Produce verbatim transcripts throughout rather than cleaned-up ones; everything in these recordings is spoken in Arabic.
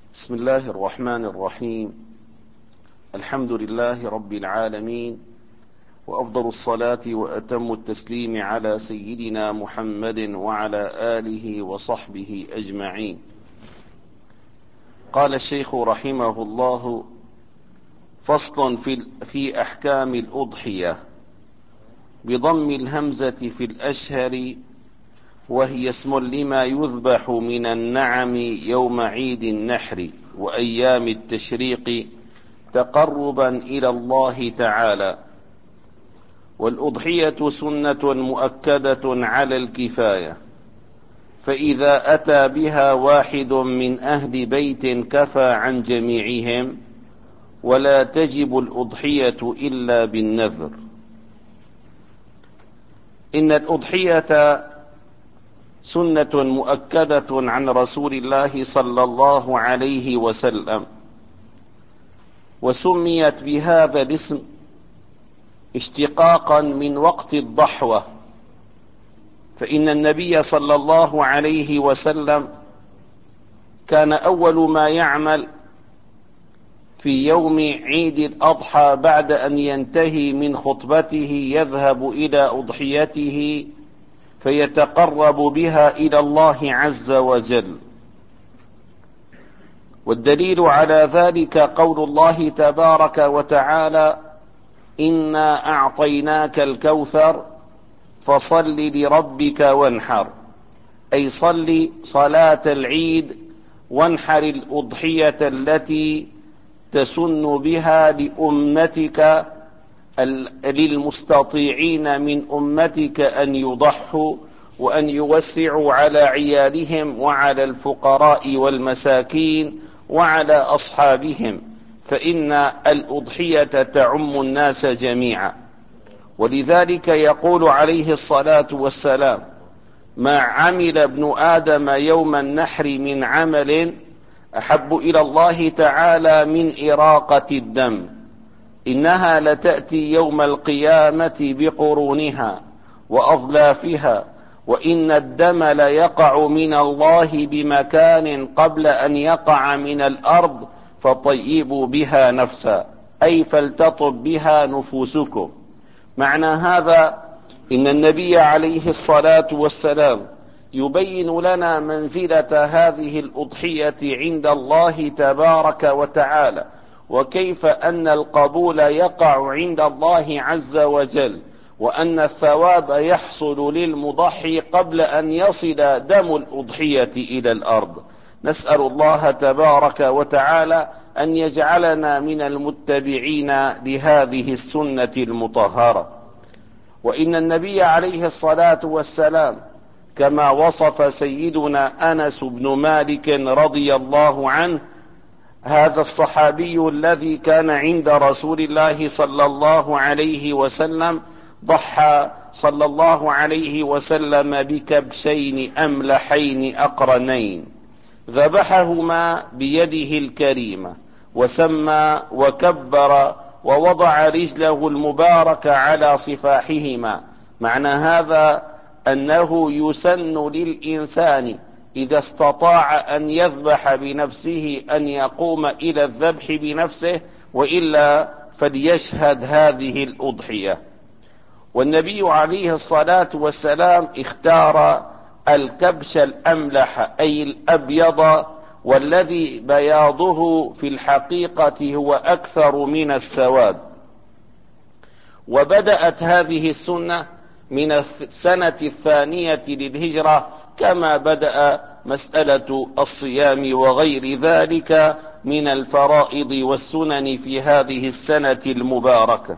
بسم الله الرحمن الرحيم. الحمد لله رب العالمين، وأفضل الصلاة وأتم التسليم على سيدنا محمد وعلى آله وصحبه أجمعين. قال الشيخ رحمه الله: فصل في, في أحكام الأضحية بضم الهمزة في الأشهر، وهي اسم لما يذبح من النعم يوم عيد النحر وأيام التشريق تقربا إلى الله تعالى. والأضحية سنة مؤكدة على الكفاية، فإذا أتى بها واحد من أهل بيت كفى عن جميعهم، ولا تجب الأضحية إلا بالنذر. إن الأضحية سنة مؤكدة عن رسول الله صلى الله عليه وسلم، وسميت بهذا الاسم اشتقاقا من وقت الضحوة، فإن النبي صلى الله عليه وسلم كان أول ما يعمل في يوم عيد الأضحى بعد أن ينتهي من خطبته يذهب إلى أضحيته فيتقرب بها إلى الله عز وجل. والدليل على ذلك قول الله تبارك وتعالى: إنا أعطيناك الكوثر فصل لربك وانحر، أي صل صلاة العيد وانحر الأضحية التي تسن بها لأمتك للمستطيعين من أمتك أن يضحوا وأن يوسعوا على عيالهم وعلى الفقراء والمساكين وعلى أصحابهم، فإن الأضحية تعم الناس جميعا. ولذلك يقول عليه الصلاة والسلام: ما عمل ابن آدم يوم النحر من عمل أحب إلى الله تعالى من إراقة الدم، إنها لتأتي يوم القيامة بقرونها وأظلافها، وإن الدم ليقع من الله بمكان قبل أن يقع من الأرض، فطيبوا بها نفسا، أي فلتطب بها نفوسكم. معنى هذا إن النبي عليه الصلاة والسلام يبين لنا منزلة هذه الأضحية عند الله تبارك وتعالى، وكيف أن القبول يقع عند الله عز وجل، وأن الثواب يحصل للمضحي قبل أن يصل دم الأضحية إلى الأرض. نسأل الله تبارك وتعالى أن يجعلنا من المتبعين لهذه السنة المطهرة. وإن النبي عليه الصلاة والسلام كما وصف سيدنا أنس بن مالك رضي الله عنه، هذا الصحابي الذي كان عند رسول الله صلى الله عليه وسلم، ضحى صلى الله عليه وسلم بكبشين أملحين أقرنين، ذبحهما بيده الكريمة، وسمى وكبر ووضع رجله المباركة على صفاحهما. معنى هذا أنه يسن للإنسان إذا استطاع أن يذبح بنفسه أن يقوم إلى الذبح بنفسه، وإلا فليشهد هذه الأضحية. والنبي عليه الصلاة والسلام اختار الكبش الأملح أي الأبيض، والذي بياضه في الحقيقة هو أكثر من السواد. وبدأت هذه السنة من السنة الثانية للهجرة، كما بدأ مسألة الصيام وغير ذلك من الفرائض والسنن في هذه السنة المباركة.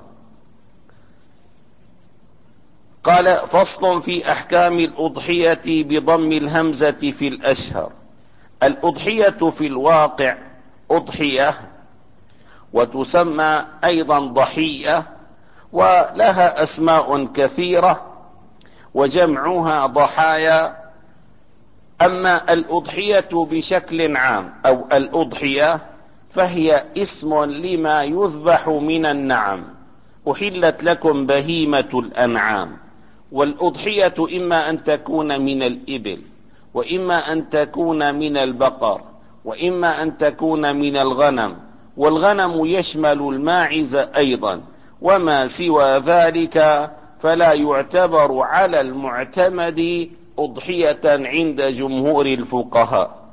قال: فصل في أحكام الأضحية بضم الهمزة في الأشهر. الأضحية في الواقع أضحية، وتسمى أيضا ضحية، ولها أسماء كثيرة وجمعها ضحايا. أما الأضحية بشكل عام أو الأضحية فهي اسم لما يذبح من النعم، أحلت لكم بهيمة الأنعام. والأضحية إما أن تكون من الإبل، وإما أن تكون من البقر، وإما أن تكون من الغنم، والغنم يشمل الماعز أيضا، وما سوى ذلك فلا يعتبر على المعتمد أضحية عند جمهور الفقهاء.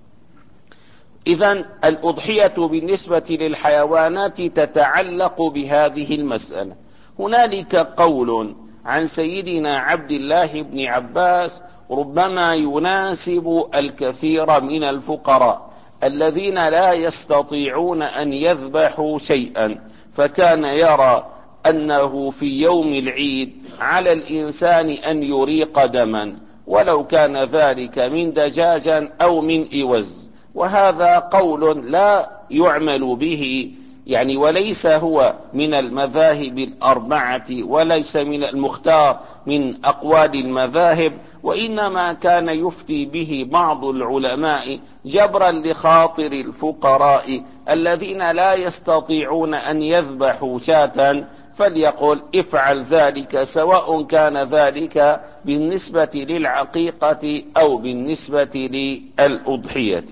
إذن الأضحية بالنسبة للحيوانات تتعلق بهذه المسألة. هنالك قول عن سيدنا عبد الله بن عباس ربما يناسب الكثير من الفقراء الذين لا يستطيعون أن يذبحوا شيئا، فكان يرى أنه في يوم العيد على الإنسان أن يريق دما، ولو كان ذلك من دجاجا أو من إوز، وهذا قول لا يعمل به، يعني وليس هو من المذاهب الأربعة، وليس من المختار من أقوال المذاهب، وإنما كان يفتي به بعض العلماء جبرا لخاطر الفقراء الذين لا يستطيعون أن يذبحوا شاة، فليقل افعل ذلك، سواء كان ذلك بالنسبة للعقيقة أو بالنسبة للأضحية.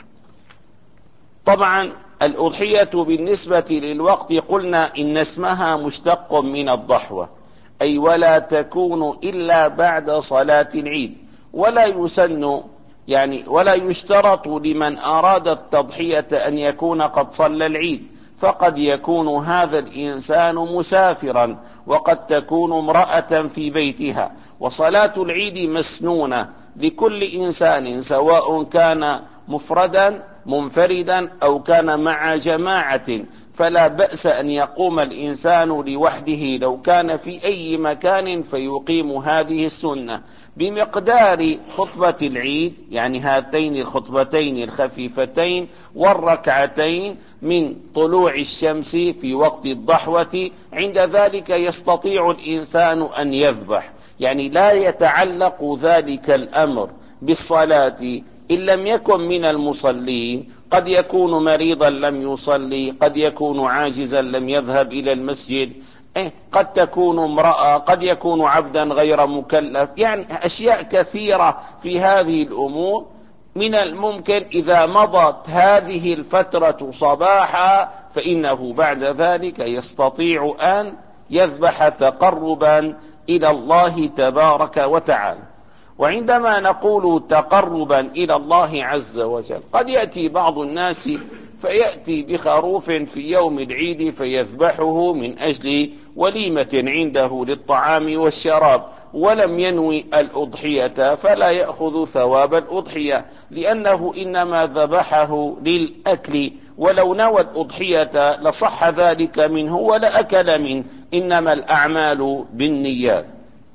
طبعا الأضحية بالنسبة للوقت قلنا إن اسمها مشتق من الضحوة، أي ولا تكون إلا بعد صلاة العيد، ولا يسن يعني ولا يشترط لمن أراد التضحية أن يكون قد صلى العيد، فقد يكون هذا الإنسان مسافرا، وقد تكون امرأة في بيتها، وصلاة العيد مسنونة لكل إنسان سواء كان مفردا منفردا أو كان مع جماعة، فلا بأس أن يقوم الإنسان لوحده لو كان في أي مكان فيقيم هذه السنة بمقدار خطبة العيد، يعني هاتين الخطبتين الخفيفتين والركعتين من طلوع الشمس في وقت الضحوة. عند ذلك يستطيع الإنسان أن يذبح، يعني لا يتعلق ذلك الأمر بالصلاة إن لم يكن من المصلين، قد يكون مريضا لم يصلي، قد يكون عاجزا لم يذهب إلى المسجد، قد تكون امرأة، قد يكون عبدا غير مكلف، يعني أشياء كثيرة في هذه الأمور. من الممكن إذا مضت هذه الفترة صباحا فإنه بعد ذلك يستطيع أن يذبح تقربا إلى الله تبارك وتعالى. وعندما نقول تقربا إلى الله عز وجل، قد يأتي بعض الناس فيأتي بخروف في يوم العيد فيذبحه من أجل وليمة عنده للطعام والشراب، ولم ينوي الأضحية، فلا يأخذ ثواب الأضحية، لأنه إنما ذبحه للأكل، ولو نوى الأضحية لصح ذلك منه ولا أكل منه، إنما الأعمال بالنيات.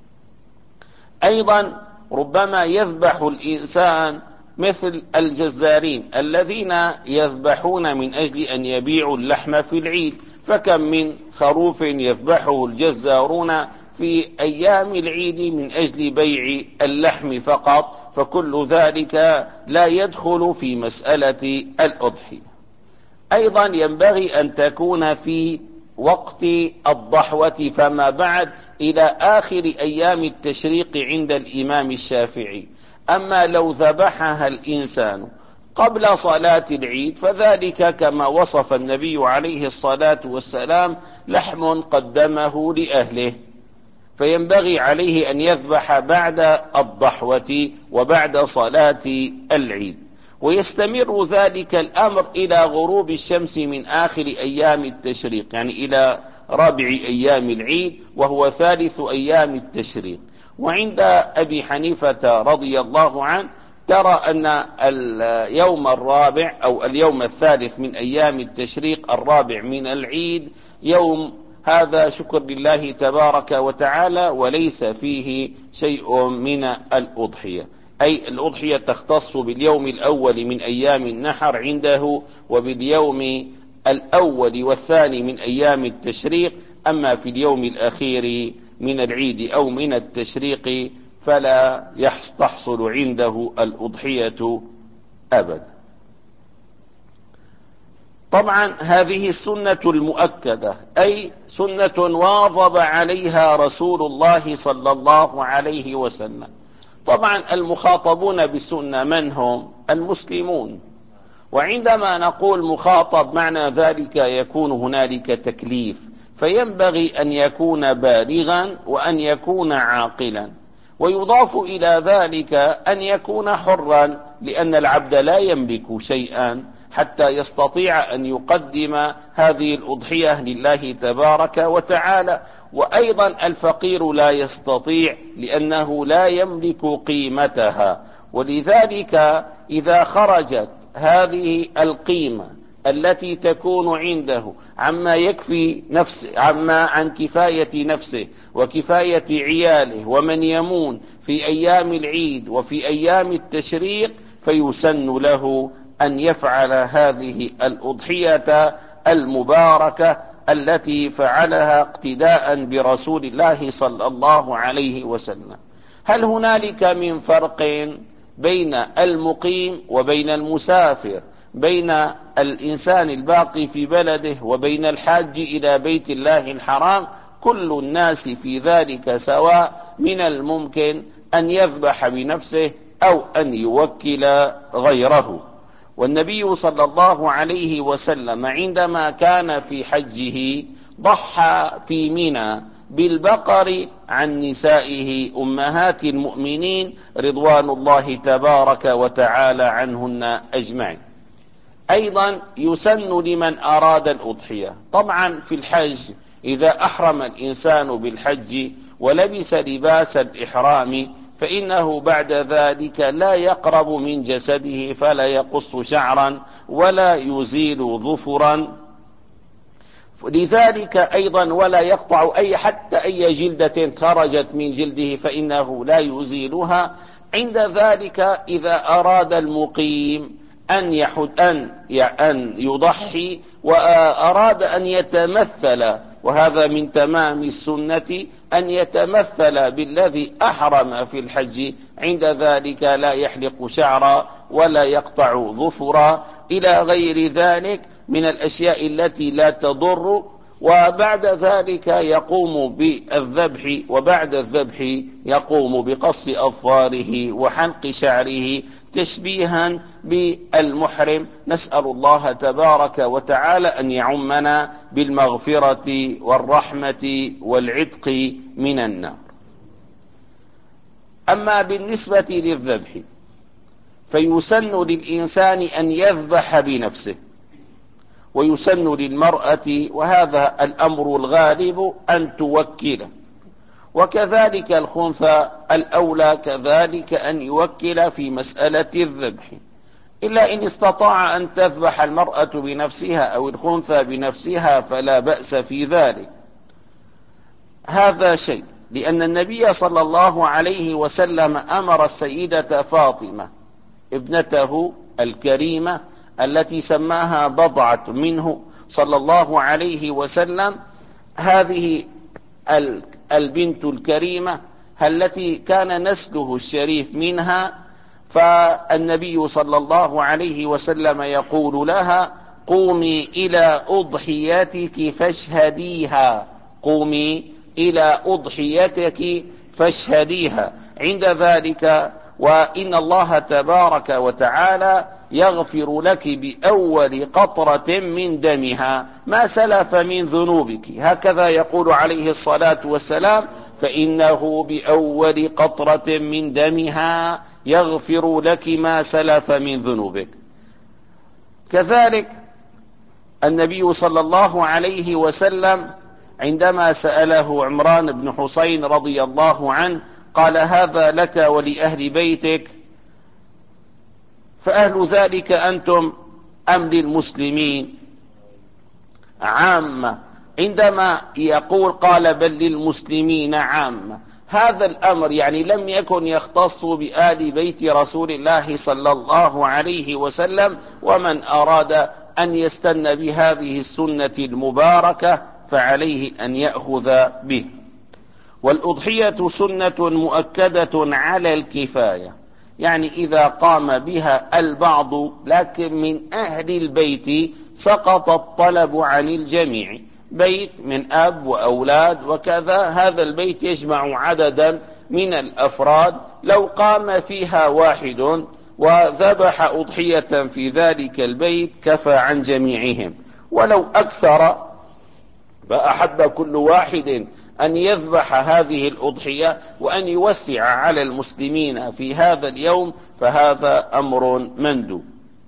أيضا ربما يذبح الإنسان مثل الجزارين الذين يذبحون من أجل أن يبيعوا اللحم في العيد، فكم من خروف يذبحه الجزارون في أيام العيد من أجل بيع اللحم فقط، فكل ذلك لا يدخل في مسألة الأضحية. أيضا ينبغي أن تكون في وقت الضحوة فما بعد إلى آخر أيام التشريق عند الإمام الشافعي. أما لو ذبحها الإنسان قبل صلاة العيد فذلك كما وصف النبي عليه الصلاة والسلام لحم قدمه لأهله، فينبغي عليه أن يذبح بعد الضحوة وبعد صلاة العيد، ويستمر ذلك الأمر إلى غروب الشمس من آخر أيام التشريق، يعني إلى رابع أيام العيد وهو ثالث أيام التشريق. وعند أبي حنيفة رضي الله عنه ترى أن اليوم الرابع أو اليوم الثالث من أيام التشريق الرابع من العيد يوم هذا شكر لله تبارك وتعالى، وليس فيه شيء من الأضحية، أي الأضحية تختص باليوم الأول من أيام النحر عنده وباليوم الأول والثاني من أيام التشريق، أما في اليوم الأخير من العيد أو من التشريق فلا تحصل عنده الأضحية أبدا. طبعا هذه السنة المؤكدة، أي سنة واظب عليها رسول الله صلى الله عليه وسلم. طبعا المخاطبون بالسنة من هم؟ المسلمون، وعندما نقول مخاطب معنى ذلك يكون هنالك تكليف، فينبغي أن يكون بالغا وأن يكون عاقلا، ويضاف إلى ذلك أن يكون حرا، لأن العبد لا يملك شيئا حتى يستطيع أن يقدم هذه الأضحية لله تبارك وتعالى. وأيضا الفقير لا يستطيع لأنه لا يملك قيمتها، ولذلك إذا خرجت هذه القيمة التي تكون عنده عما يكفي نفسه، عما عن كفاية نفسه وكفاية عياله ومن يمون في أيام العيد وفي أيام التشريق، فيسن له أن يفعل هذه الأضحية المباركة التي فعلها اقتداء برسول الله صلى الله عليه وسلم. هل هنالك من فرق بين المقيم وبين المسافر، بين الإنسان الباقي في بلده وبين الحاج إلى بيت الله الحرام؟ كل الناس في ذلك سواء، من الممكن أن يذبح بنفسه أو أن يوكل غيره. والنبي صلى الله عليه وسلم عندما كان في حجه ضحى في منى بالبقر عن نسائه أمهات المؤمنين رضوان الله تبارك وتعالى عنهن أجمعين. أيضا يسن لمن أراد الأضحية، طبعا في الحج إذا أحرم الإنسان بالحج ولبس لباس الإحرام فإنه بعد ذلك لا يقرب من جسده، فلا يقص شعرا ولا يزيل ظفرا، لذلك أيضا ولا يقطع أي حتى أي جلدة خرجت من جلده فإنه لا يزيلها. عند ذلك إذا أراد المقيم أن يحد أن أن يضحي وأراد أن يتمثل، وهذا من تمام السنة أن يتمثل بالذي أحرم في الحج، عند ذلك لا يحلق شعرا ولا يقطع ظفرا إلى غير ذلك من الأشياء التي لا تضر، وبعد ذلك يقوم بالذبح، وبعد الذبح يقوم بقص أظفاره وحلق شعره تشبيها بالمحرم. نسأل الله تبارك وتعالى أن يعمنا بالمغفرة والرحمة والعتق من النار. أما بالنسبة للذبح فيسن للإنسان أن يذبح بنفسه، ويسن للمرأة، وهذا الأمر الغالب، أن توكل، وكذلك الخنثى الأولى كذلك أن يوكل في مسألة الذبح، إلا إن استطاع أن تذبح المرأة بنفسها أو الخنثى بنفسها فلا بأس في ذلك. هذا شيء، لأن النبي صلى الله عليه وسلم أمر السيدة فاطمة ابنته الكريمة التي سماها بضعة منه صلى الله عليه وسلم، هذه البنت الكريمة التي كان نسله الشريف منها، فالنبي صلى الله عليه وسلم يقول لها: قومي إلى أضحيتك فاشهديها، قومي إلى أضحيتك فاشهديها. عند ذلك وإن الله تبارك وتعالى يغفر لك بأول قطرة من دمها ما سلف من ذنوبك، هكذا يقول عليه الصلاة والسلام: فإنه بأول قطرة من دمها يغفر لك ما سلف من ذنوبك. كذلك النبي صلى الله عليه وسلم عندما سأله عمران بن حسين رضي الله عنه قال: هذا لك ولأهل بيتك، فأهل ذلك أنتم أم للمسلمين عامة؟ عندما يقول قال: بل للمسلمين عامة، هذا الأمر يعني لم يكن يختص بآل بيت رسول الله صلى الله عليه وسلم، ومن أراد أن يستن بهذه السنة المباركة فعليه أن يأخذ به. والأضحية سنة مؤكدة على الكفاية، يعني إذا قام بها البعض لكن من أهل البيت سقط الطلب عن الجميع، بيت من أب وأولاد وكذا، هذا البيت يجمع عددا من الأفراد، لو قام فيها واحد وذبح أضحية في ذلك البيت كفى عن جميعهم، ولو أكثر فأحب كل واحد أن يذبح هذه الأضحية وأن يوسع على المسلمين في هذا اليوم فهذا أمر مندوب.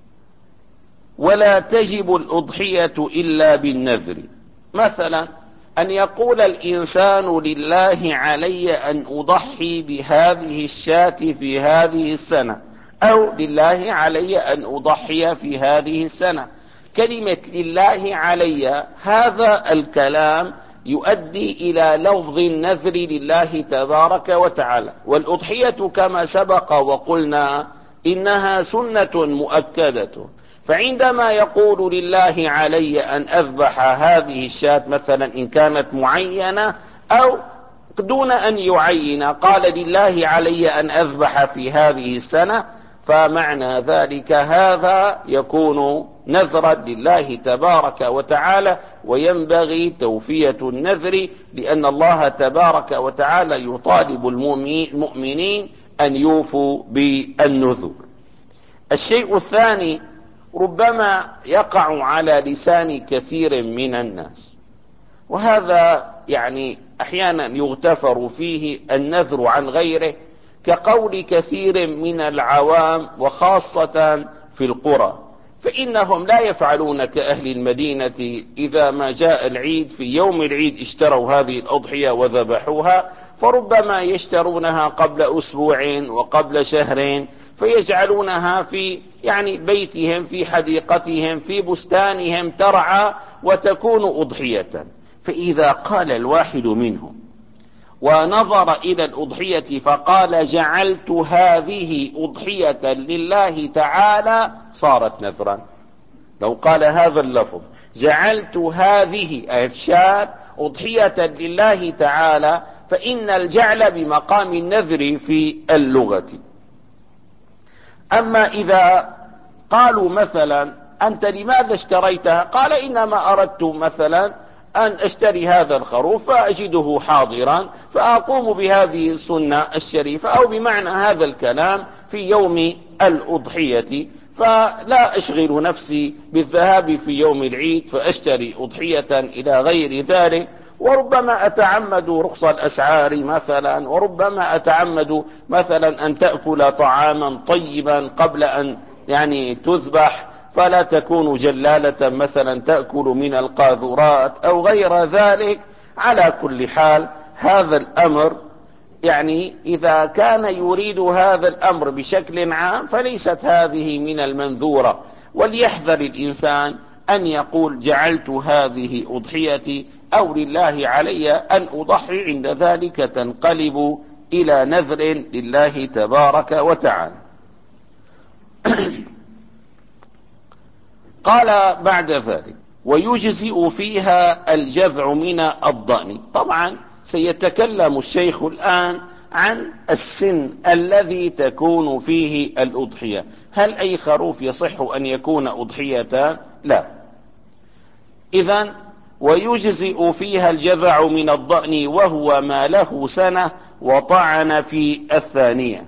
ولا تجب الأضحية إلا بالنذر، مثلا أن يقول الإنسان لله علي أن أضحي بهذه الشاة في هذه السنة، أو لله علي أن أضحي في هذه السنة. كلمة لله علي هذا الكلام يؤدي إلى لفظ النذر لله تبارك وتعالى، والأضحية كما سبق وقلنا إنها سنة مؤكدة، فعندما يقول لله علي أن أذبح هذه الشاة مثلا إن كانت معينة أو دون أن يعين قال لله علي أن أذبح في هذه السنة، فمعنى ذلك هذا يكون نذرا لله تبارك وتعالى، وينبغي توفية النذر لأن الله تبارك وتعالى يطالب المؤمنين أن يوفوا بالنذور. الشيء الثاني ربما يقع على لسان كثير من الناس، وهذا يعني أحيانا يغتفر فيه النذر عن غيره، كقول كثير من العوام وخاصة في القرى، فإنهم لا يفعلون كأهل المدينة إذا ما جاء العيد في يوم العيد اشتروا هذه الأضحية وذبحوها، فربما يشترونها قبل أسبوع وقبل شهرين فيجعلونها في يعني بيتهم في حديقتهم في بستانهم ترعى وتكون أضحية. فإذا قال الواحد منهم ونظر إلى الأضحية فقال جعلت هذه أضحية لله تعالى صارت نذرا. لو قال هذا اللفظ جعلت هذه الشاة أضحية لله تعالى فإن الجعل بمقام النذر في اللغة. أما إذا قالوا مثلا أنت لماذا اشتريتها؟ قال إنما أردت مثلا أن أشتري هذا الخروف فأجده حاضرا فأقوم بهذه السنة الشريفة، أو بمعنى هذا الكلام في يوم الأضحية، فلا أشغل نفسي بالذهاب في يوم العيد فأشتري أضحية إلى غير ذلك. وربما أتعمد رخص الأسعار مثلا، وربما أتعمد مثلا أن تأكل طعاما طيبا قبل أن يعني تذبح، فلا تكون جلالة مثلا تأكل من القاذورات أو غير ذلك. على كل حال هذا الأمر يعني إذا كان يريد هذا الأمر بشكل عام فليست هذه من المنذورة، وليحذر الإنسان أن يقول جعلت هذه أضحيتي أو لله علي أن أضحي، عند ذلك تنقلب إلى نذر لله تبارك وتعالى. قال بعد ذلك ويجزئ فيها الجذع من الضأن. طبعا سيتكلم الشيخ الآن عن السن الذي تكون فيه الأضحية. هل أي خروف يصح أن يكون أضحية؟ لا. إذن ويجزئ فيها الجذع من الضأن وهو ما له سنة وطعن في الثانية.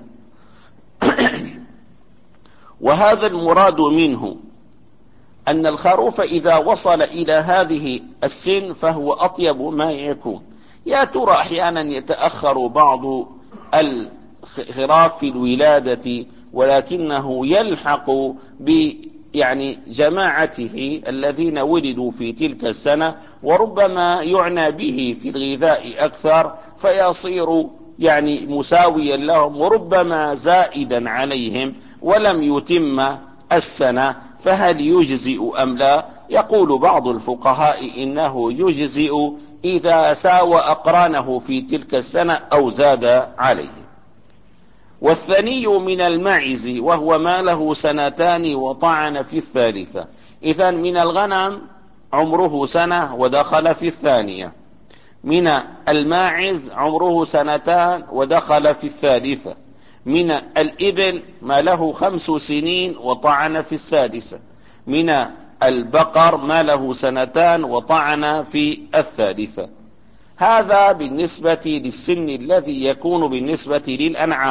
وهذا المراد منه أن الخروف إذا وصل إلى هذه السن فهو أطيب ما يكون. يا ترى أحيانا يتأخر بعض الخراف في الولادة ولكنه يلحق ب يعني جماعته الذين ولدوا في تلك السنة، وربما يعنى به في الغذاء أكثر فيصير يعني مساويا لهم وربما زائدا عليهم ولم يتم السنة، فهل يجزئ أم لا؟ يقول بعض الفقهاء إنه يجزئ إذا ساوى أقرانه في تلك السنة أو زاد عليه. والثني من المعز وهو ما له سنتان وطعن في الثالثة. إذن من الغنم عمره سنة ودخل في الثانية، من الماعز عمره سنتان ودخل في الثالثة، من الإبل ما له خمس سنين وطعن في السادسة، من البقر ما له سنتان وطعن في الثالثة. هذا بالنسبة للسن الذي يكون بالنسبة للأنعام.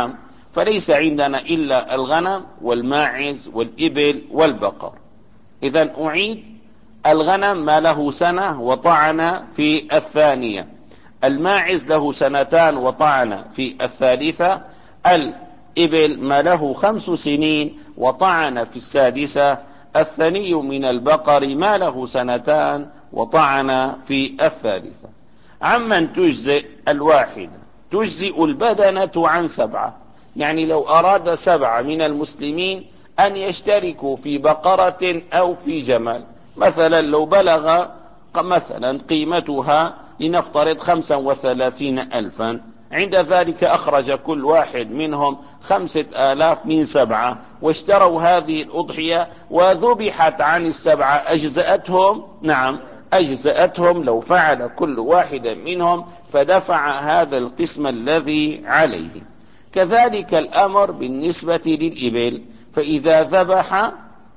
فليس عندنا إلا الغنم والماعز والإبل والبقر. إذن أعيد: الغنم ما له سنة وطعن في الثانية، الماعز له سنتان وطعن في الثالثة، الإبل ما له خمس سنين وطعن في السادسة، الثني من البقر ما له سنتان وطعن في الثالثة. عمن تجزئ الواحدة؟ تجزئ البدنة عن سبعة، يعني لو أراد سبعة من المسلمين أن يشتركوا في بقرة أو في جمل، مثلا لو بلغ مثلا قيمتها لنفترض خمسا وثلاثين ألفا، عند ذلك أخرج كل واحد منهم خمسة آلاف من سبعة واشتروا هذه الأضحية وذبحت عن السبعة، أجزأتهم؟ نعم أجزأتهم لو فعل كل واحد منهم فدفع هذا القسم الذي عليه. كذلك الأمر بالنسبة للإبل، فإذا ذبح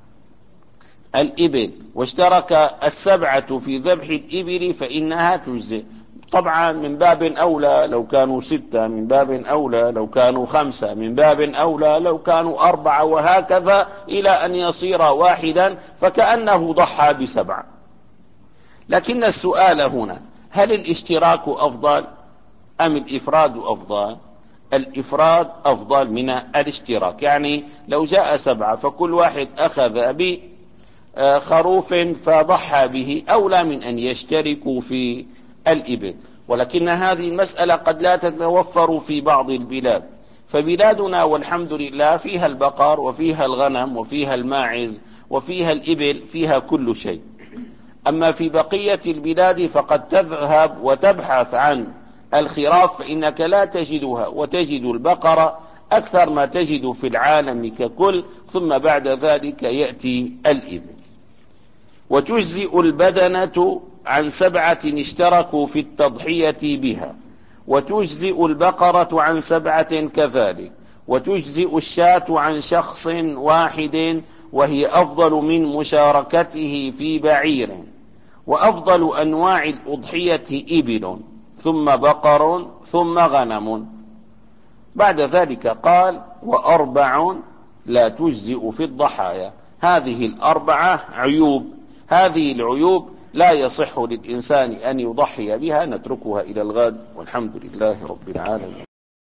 الإبل واشترك السبعة في ذبح الإبل فإنها تجزئ. طبعا من باب أولى لو كانوا ستة، من باب أولى لو كانوا خمسة، من باب أولى لو كانوا أربعة، وهكذا إلى أن يصير واحدا فكأنه ضحى بسبعة. لكن السؤال هنا: هل الاشتراك أفضل أم الإفراد أفضل؟ الإفراد أفضل من الاشتراك، يعني لو جاء سبعة فكل واحد أخذ بخروف فضحى به أولى من أن يشتركوا في الإبل. ولكن هذه المسألة قد لا تتوفر في بعض البلاد، فبلادنا والحمد لله فيها البقر وفيها الغنم وفيها الماعز وفيها الإبل، فيها كل شيء. أما في بقية البلاد فقد تذهب وتبحث عن الخراف فإنك لا تجدها، وتجد البقرة أكثر ما تجد في العالم ككل، ثم بعد ذلك يأتي الإبل. وتجزئ البدنة عن سبعة اشتركوا في التضحية بها، وتجزئ البقرة عن سبعة كذلك، وتجزئ الشاة عن شخص واحد وهي أفضل من مشاركته في بعير. وأفضل أنواع الأضحية إبل، ثم بقر، ثم غنم. بعد ذلك قال: وأربع لا تجزئ في الضحايا. هذه الأربعة عيوب، هذه العيوب لا يصح للإنسان أن يضحي بها. نتركها إلى الغد، والحمد لله رب العالمين.